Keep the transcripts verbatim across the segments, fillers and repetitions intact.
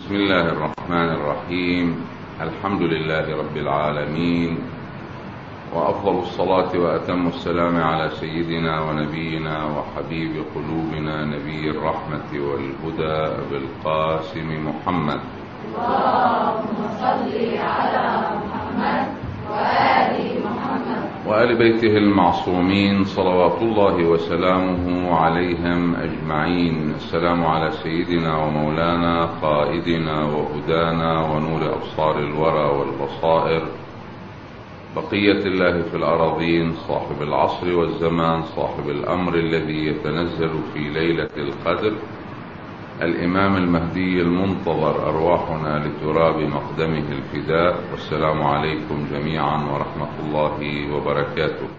بسم الله الرحمن الرحيم. الحمد لله رب العالمين، وأفضل الصلاة وأتم السلام على سيدنا ونبينا وحبيب قلوبنا نبي الرحمة والهدى أبي القاسم محمد. اللهم صل على محمد وآل محمد وآل بيته المعصومين صلوات الله وسلامه عليهم أجمعين. السلام على سيدنا ومولانا قائدنا وهدانا ونور أبصار الورى والبصائر، بقية الله في الأراضين، صاحب العصر والزمان، صاحب الأمر الذي يتنزل في ليلة القدر، الإمام المهدي المنتظر، أرواحنا لتراب مقدمه الفداء. والسلام عليكم جميعا ورحمة الله وبركاته.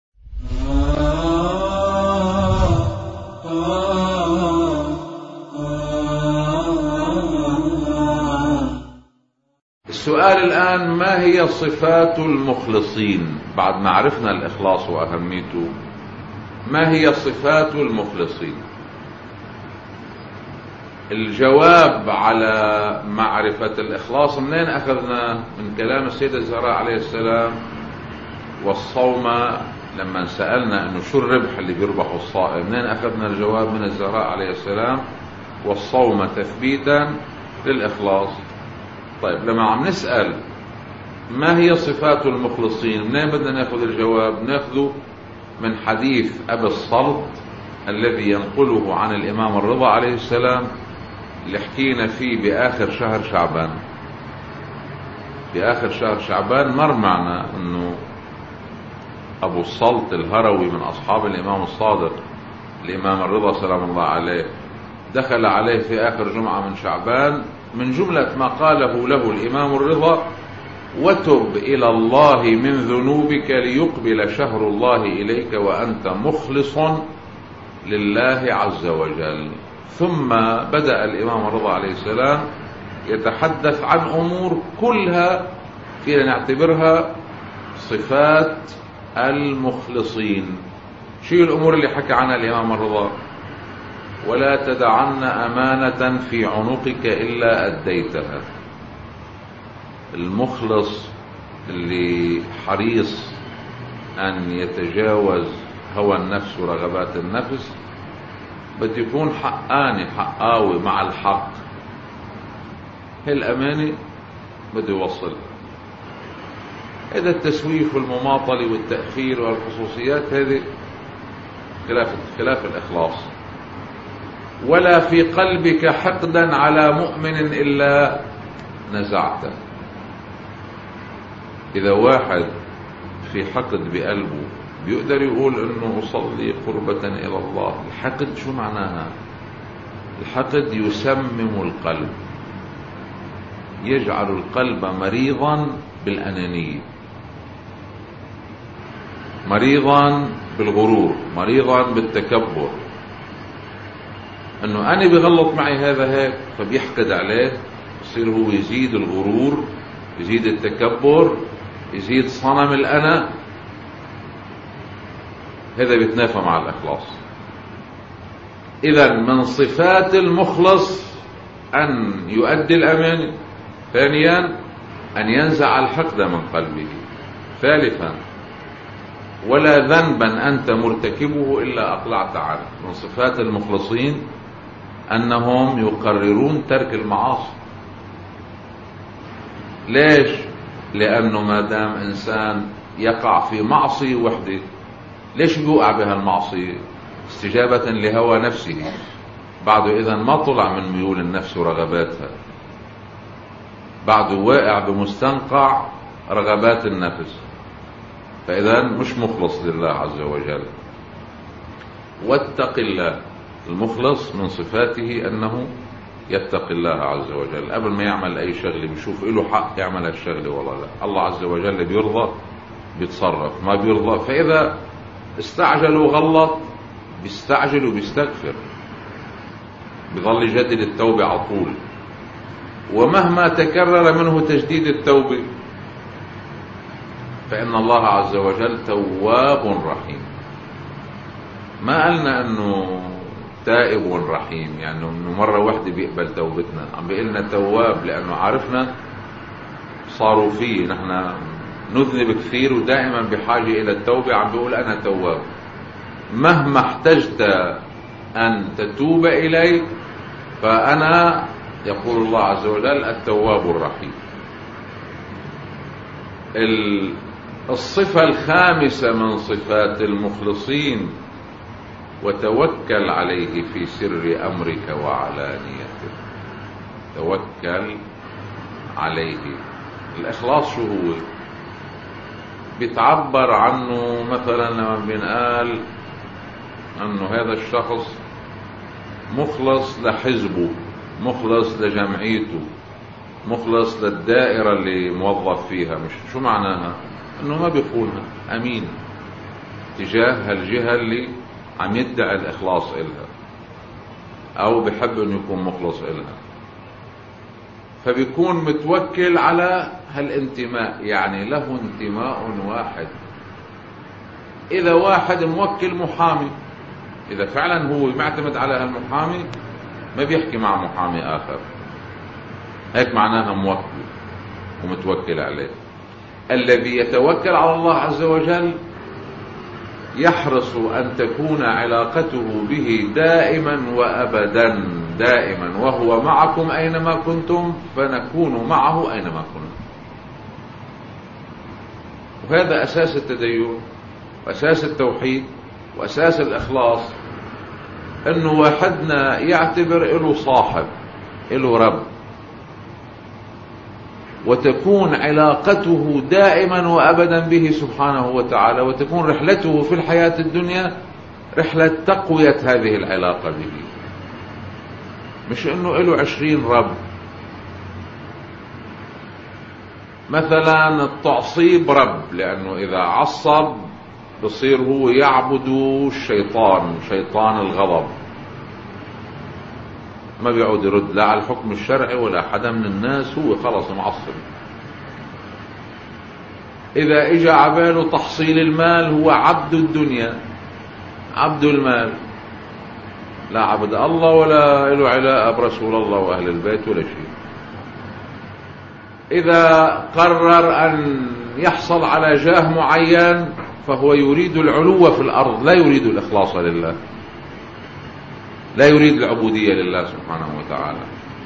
السؤال الآن: ما هي صفات المخلصين؟ بعد ما عرفنا الإخلاص وأهميته، ما هي صفات المخلصين؟ الجواب على معرفة الإخلاص منين أخذنا؟ من كلام السيدة الزهراء عليه السلام: والصوم، لما سألنا أنه شو الربح اللي بيربحه الصائم، منين أخذنا الجواب؟ من الزهراء عليه السلام: والصوم تثبيتا للإخلاص. طيب، لما عم نسأل ما هي صفات المخلصين، منين بدنا ناخذ الجواب؟ ناخذه من حديث أبي الصلت الذي ينقله عن الإمام الرضا عليه السلام، اللي حكينا فيه بآخر شهر شعبان. بآخر شهر شعبان مر معنا أنه أبو الصلت الهروي من أصحاب الإمام الصادق الإمام الرضا سلام الله عليه دخل عليه في آخر جمعة من شعبان، من جملة ما قاله له الإمام الرضا: وتب إلى الله من ذنوبك ليقبل شهر الله إليك وأنت مخلص لله عز وجل. ثم بدأ الإمام الرضا عليه السلام يتحدث عن أمور كلها فينا نعتبرها صفات المخلصين. شو الأمور اللي حكى عنها الإمام الرضا؟ ولا تدعن أمانة في عنقك إلا أديتها. المخلص اللي حريص أن يتجاوز هوى النفس ورغبات النفس بده يكون حقاني، حقاوي مع الحق. هالأمانة بده يوصلها. هذا التسويف والمماطلة والتأخير والخصوصيات هذه خلاف خلاف الإخلاص. ولا في قلبك حقدا على مؤمن إلا نزعته. إذا واحد في حقد بقلبه بيقدر يقول انه اصلي قربة الى الله. الحقد شو معناها؟ الحقد يسمم القلب، يجعل القلب مريضا بالأنانية، مريضا بالغرور، مريضا بالتكبر. انه انا بغلط معي هذا هيك، فبيحقد عليه، يصير هو يزيد الغرور، يزيد التكبر، يزيد صنم الأنا. هذا بيتنافى مع الإخلاص. إذا من صفات المخلص أن يؤدي الأمانة. ثانيا أن ينزع الحقد من قلبه. ثالثا ولا ذنبا أنت مرتكبه إلا أقلعت عنه. من صفات المخلصين أنهم يقررون ترك المعاصي. ليش؟ لأنه ما دام إنسان يقع في معصية وحده، ليش بيوقع بها المعصية؟ استجابة لهوى نفسه. بعده إذن ما طلع من ميول النفس ورغباتها، بعده واقع بمستنقع رغبات النفس، فإذا مش مخلص لله عز وجل. واتق الله. المخلص من صفاته أنه يتقي الله عز وجل. قبل ما يعمل أي شغله بيشوف له حق يعمل الشغله ولا لا. الله عز وجل بيرضى بيتصرف، ما بيرضى فإذا استعجل وغلط بيستعجل وبيستغفر، بيظل يجدد التوبة على طول. ومهما تكرر منه تجديد التوبة فإن الله عز وجل تواب رحيم. ما قلنا أنه تائب رحيم، يعني انه مرة واحدة بيقبل توبتنا، عم بيقلنا تواب لانه عارفنا صاروا فيه نحن نذنب كثير ودائما بحاجة الى التوبة. عم بيقول انا تواب، مهما احتجت ان تتوب الي فانا، يقول الله عز وجل، التواب الرحيم. الصفة الخامسة من صفات المخلصين: وتوكل عليه في سر أمرك وعلانيته. توكل عليه. الإخلاص شو هو؟ بيتعبر عنه مثلا لما بنقال أنه هذا الشخص مخلص لحزبه، مخلص لجمعيته، مخلص للدائرة اللي موظف فيها. مش شو معناها؟ انه ما بيخونها، امين تجاه هالجهة اللي عم يدعي الاخلاص إلها او بحب انه يكون مخلص إلها، فبيكون متوكل على هالانتماء، يعني له انتماء واحد. اذا واحد موكل محامي، اذا فعلا هو معتمد على هالمحامي ما بيحكي مع محامي اخر، هيك معناها موكل ومتوكل عليه. الذي يتوكل على الله عز وجل يحرص أن تكون علاقته به دائما وأبدا، دائما، وهو معكم أينما كنتم فنكون معه أينما كنا. وهذا أساس التدين وأساس التوحيد وأساس الإخلاص، أنه واحدنا يعتبر له صاحب، له رب، وتكون علاقته دائما وأبدا به سبحانه وتعالى، وتكون رحلته في الحياة الدنيا رحلة تقوية هذه العلاقة به. مش انه له عشرين رب. مثلا التعصيب رب، لانه اذا عصب بصير هو يعبد الشيطان، شيطان الغضب، ما بيعود يرد لا على الحكم الشرعي ولا حدا من الناس، هو خلص معصب. إذا إجا عباله تحصيل المال هو عبد الدنيا، عبد المال، لا عبد الله ولا له علاقة برسول الله وأهل البيت ولا شيء. إذا قرر أن يحصل على جاه معين فهو يريد العلو في الأرض، لا يريد الإخلاص لله، لا يريد العبودية لله سبحانه وتعالى.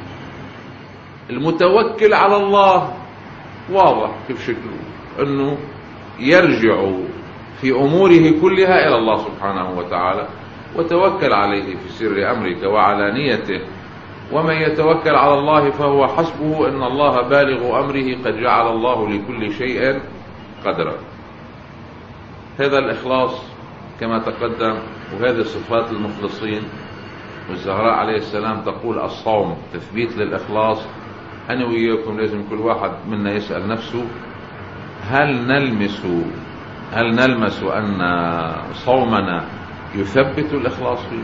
المتوكل على الله واضح كيف شكله، أنه يرجع في أموره كلها إلى الله سبحانه وتعالى. وتوكل عليه في سر أمرك وعلانيته، ومن يتوكل على الله فهو حسبه، إن الله بالغ أمره قد جعل الله لكل شيء قدرا. هذا الإخلاص كما تقدم، وهذه صفات المخلصين. والزهراء عليه السلام تقول الصوم تثبيت للإخلاص. أنا وإياكم لازم كل واحد منا يسأل نفسه: هل نلمس هل نلمس أن صومنا يثبت الإخلاص فيه؟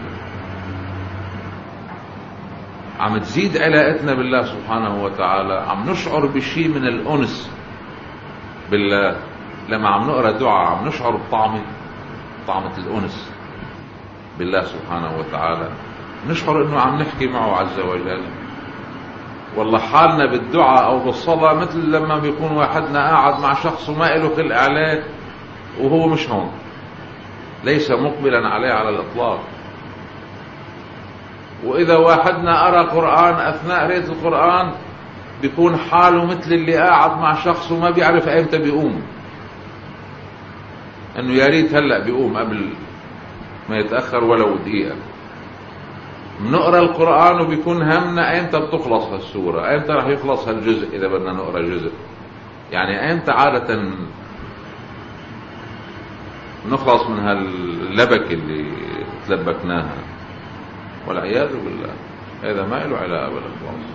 عم تزيد علاقتنا بالله سبحانه وتعالى، عم نشعر بشيء من الأنس بالله. لما عم نقرأ دعاء عم نشعر بطعمه، طعمة الأنس بالله سبحانه وتعالى، نشعر انه عم نحكي معه عز وجل. والله حالنا بالدعاء او بالصلاة مثل لما بيكون واحدنا قاعد مع شخص وما له خلق عليه وهو مش هون، ليس مقبلا عليه على الإطلاق. وإذا واحدنا قرأ قرآن أثناء قراءة القرآن بيكون حاله مثل اللي قاعد مع شخص وما بيعرف ايمتى بيقوم، انه يا ريت هلا بيقوم قبل ما يتأخر ولو دقيقة. بنقرأ القرآن وبيكون همنا ايمتى بتخلص هالسورة، ايمتى رح يخلص هالجزء إذا بدنا نقرأ جزء، يعني ايمتى عادة نخلص من هاللبك اللي تلبكناها، والعياذ بالله. هذا ما له علاقة بالإخلاص.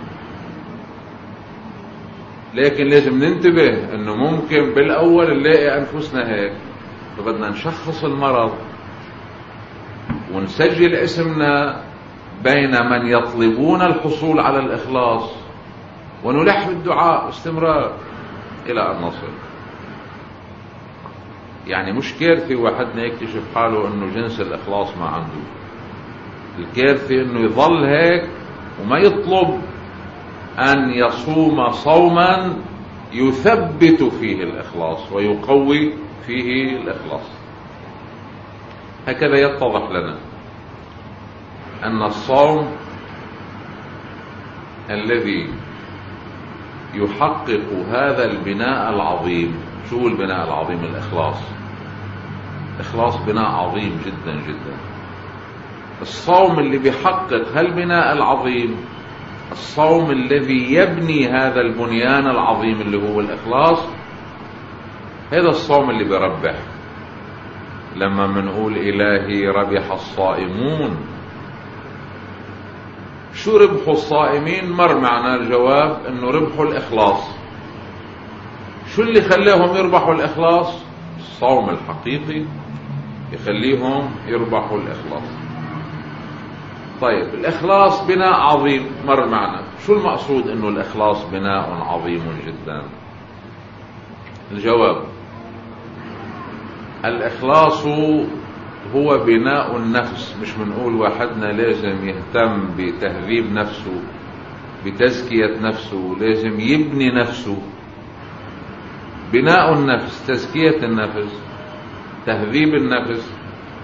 لكن لازم ننتبه انه ممكن بالاول نلاقي انفسنا هيك، فبدنا نشخص المرض ونسجل اسمنا بين من يطلبون الحصول على الإخلاص، ونلح بالدعاء باستمرار إلى أن نصل. يعني مش كارثي واحدنا يكتشف حاله أنه جنس الإخلاص ما عنده، الكارثة انه يظل هيك وما يطلب ان يصوم صوما يثبت فيه الإخلاص ويقوي فيه الإخلاص. هكذا يتضح لنا أن الصوم الذي يحقق هذا البناء العظيم. شو البناء العظيم؟ الإخلاص. إخلاص بناء عظيم جدا جدا. الصوم اللي بيحقق هالبناء العظيم، الصوم الذي يبني هذا البنيان العظيم اللي هو الإخلاص، هذا الصوم اللي بربح. لما منقول إلهي ربح الصائمون، شو ربحوا الصائمين؟ مر معنا الجواب انه ربحوا الإخلاص. شو اللي خلاهم يربحوا الإخلاص؟ الصوم الحقيقي يخليهم يربحوا الإخلاص. طيب الإخلاص بناء عظيم مر معنا. شو المقصود انه الإخلاص بناء عظيم جدا؟ الجواب: الإخلاص هو بناء النفس. مش بنقول واحدنا لازم يهتم بتهذيب نفسه، بتزكية نفسه، لازم يبني نفسه. بناء النفس، تزكية النفس، تهذيب النفس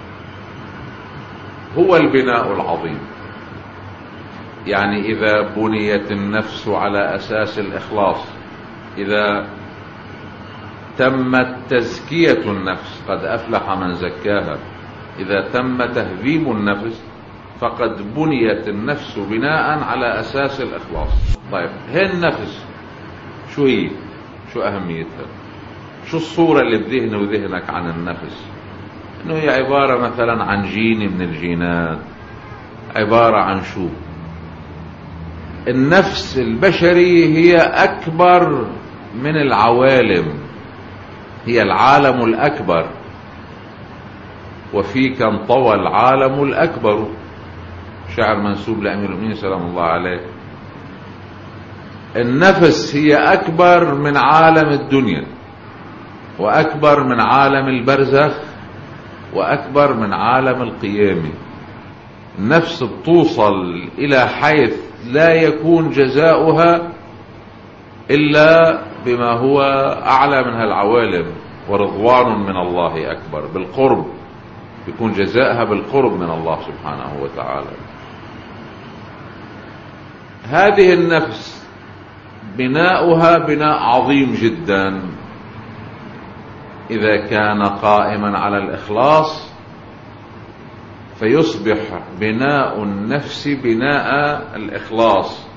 هو البناء العظيم. يعني إذا بنيت النفس على أساس الإخلاص، إذا تمت تزكية النفس، قد أفلح من زكاها، إذا تم تهذيب النفس فقد بنيت النفس بناء على أساس الإخلاص. طيب هي النفس شو هي؟ شو أهميتها؟ شو الصورة اللي بذهن وذهنك عن النفس؟ إنه هي عبارة مثلا عن جين من الجينات. عبارة عن شو؟ النفس البشري هي أكبر من العوالم، هي العالم الأكبر، وفيك انطوى العالم الأكبر، شعر منسوب لأمير المؤمنين سلام الله عليه. النفس هي أكبر من عالم الدنيا، وأكبر من عالم البرزخ، وأكبر من عالم القيامة. النفس بتوصل إلى حيث لا يكون جزاؤها إلا بما هو أعلى من هالعوالم، ورضوان من الله أكبر. بالقرب يكون جزاءها، بالقرب من الله سبحانه وتعالى. هذه النفس بناؤها بناء عظيم جدا إذا كان قائما على الإخلاص، فيصبح بناء النفس بناء الإخلاص.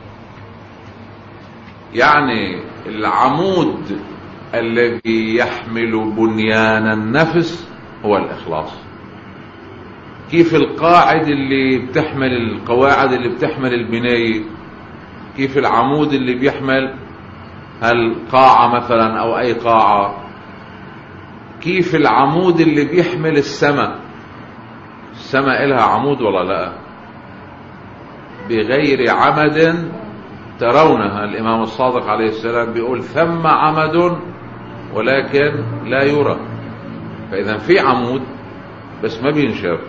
يعني العمود الذي يحمل بنيان النفس هو الإخلاص. كيف القاعد اللي بتحمل القواعد اللي بتحمل البناية، كيف العمود اللي بيحمل هالقاعة مثلا أو أي قاعة، كيف العمود اللي بيحمل السماء. السماء إلها عمود ولا لا؟ بغير عمد ترونها. الإمام الصادق عليه السلام بيقول ثم عمد ولكن لا يرى. فإذا في عمود بس ما بينشاف.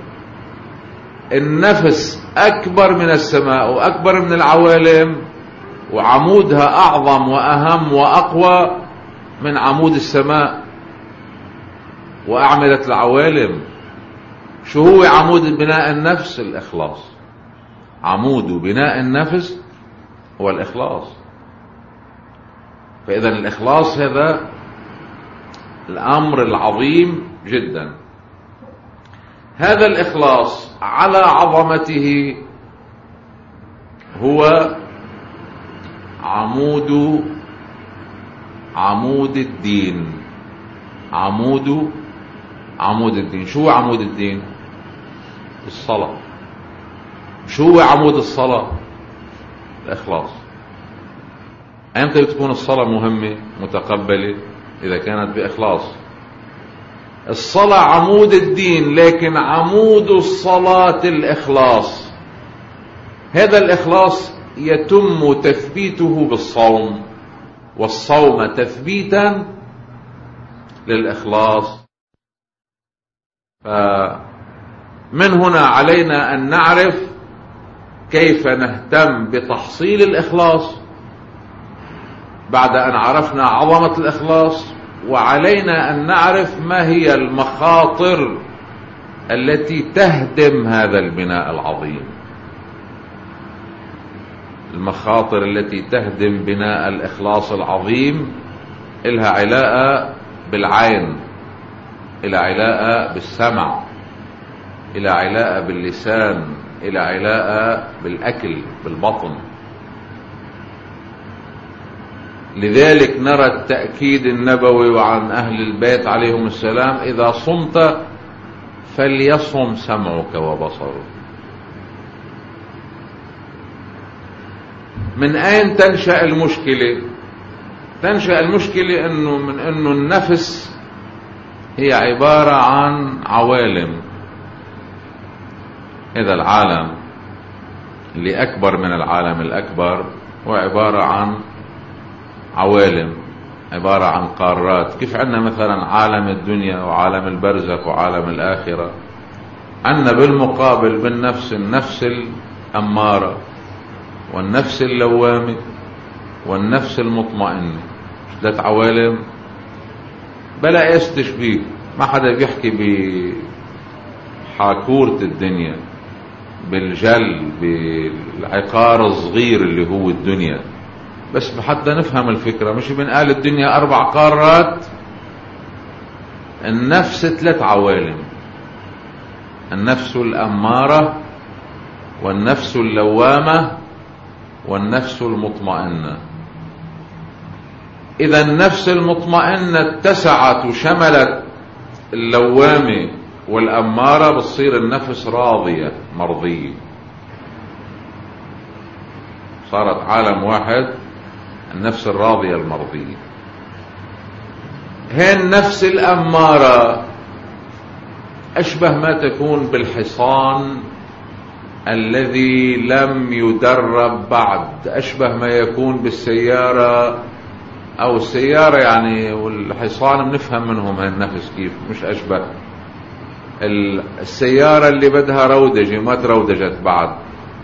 النفس أكبر من السماء وأكبر من العوالم، وعمودها أعظم وأهم وأقوى من عمود السماء وأعملة العوالم. شو هو عمود بناء النفس؟ الإخلاص. عمود بناء النفس هو الإخلاص. فإذا الإخلاص هذا الأمر العظيم جدا. هذا الإخلاص على عظمته هو عمود عمود الدين. عمود عمود الدين. شو عمود الدين؟ الصلاة. شو عمود الصلاة؟ الإخلاص. أمتى بتكون الصلاة مهمة متقبلة؟ إذا كانت بإخلاص. الصلاة عمود الدين، لكن عمود الصلاة الإخلاص. هذا الإخلاص يتم تثبيته بالصوم، والصوم تثبيتا للإخلاص. فمن هنا علينا أن نعرف كيف نهتم بتحصيل الإخلاص بعد أن عرفنا عظمة الإخلاص، وعلينا أن نعرف ما هي المخاطر التي تهدم هذا البناء العظيم. المخاطر التي تهدم بناء الإخلاص العظيم إلها علاقة بالعين، إلى علاقة بالسمع، إلى علاقة باللسان، إلى علاقة بالأكل بالبطن. لذلك نرى التأكيد النبوي عن أهل البيت عليهم السلام: إذا صمت فليصم سمعك وبصرك. من أين تنشأ المشكلة؟ تنشأ المشكلة إنه من إنه النفس هي عبارة عن عوالم. هذا العالم اللي أكبر من العالم الأكبر هو عبارة عن عوالم، عبارة عن قارات. كيف عندنا مثلا عالم الدنيا وعالم البرزخ وعالم الآخرة، عندنا بالمقابل بالنفس النفس الأمارة والنفس اللوامة والنفس المطمئنة. ثلاث عوالم بلا ايش تشبيه. ما حدا بيحكي بحاكورة الدنيا، بالجل، بالعقار الصغير اللي هو الدنيا، بس حتى نفهم الفكرة. مش بنقال الدنيا أربع قارات؟ النفس ثلاث عوالم: النفس الأمارة والنفس اللوامة والنفس المطمئنة. إذا النفس المطمئنة اتسعت وشملت اللوامة والأمارة، بتصير النفس راضية مرضية، صارت عالم واحد، النفس الراضية المرضية. هي النفس الأمارة أشبه ما تكون بالحصان الذي لم يدرب بعد، أشبه ما يكون بالسيارة أو السيارة يعني والحصان بنفهم منهم هالنفس كيف، مش أشبه. السيارة اللي بدها رودجة ما ترودجت بعد،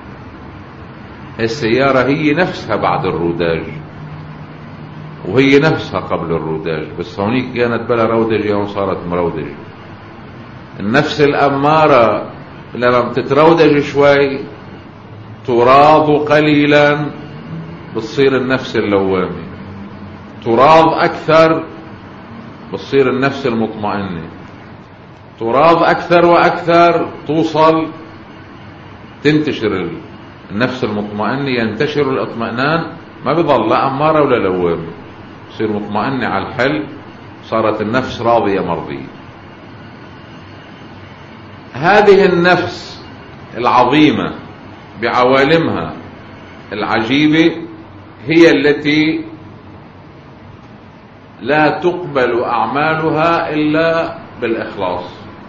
السيارة هي نفسها بعد الروداج وهي نفسها قبل الروداج، بس هونيك كانت بلا رودجة وصارت مرودجة. النفس الأمارة لما تترودج شوي تراض قليلا بتصير النفس اللوامة، تراض أكثر بتصير النفس المطمئنة، تراض أكثر وأكثر توصل تنتشر النفس المطمئنة، ينتشر الاطمئنان، ما بضل لا أمارة ولا لوامة، تصير مطمئنة على الحل، صارت النفس راضية مرضية. هذه النفس العظيمة بعوالمها العجيبة هي التي لا تقبل أعمالها إلا بالإخلاص.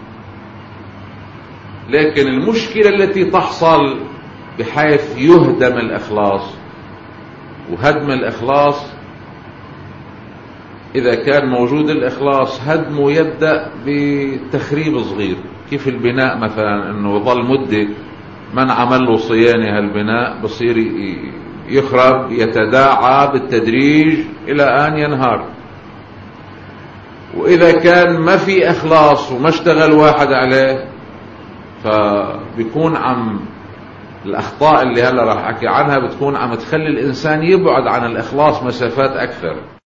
لكن المشكلة التي تحصل بحيث يهدم الإخلاص، وهدم الإخلاص إذا كان موجود الإخلاص هدمه يبدأ بتخريب صغير. كيف البناء مثلا إنه يظل مدة من عمل له صيانة هالبناء بصير يخرب يتداعى بالتدريج إلى أن ينهار. وإذا كان ما في إخلاص وما اشتغل واحد عليه فبيكون عم الأخطاء اللي هلا راح أحكي عنها بتكون عم تخلي الإنسان يبعد عن الإخلاص مسافات أكثر.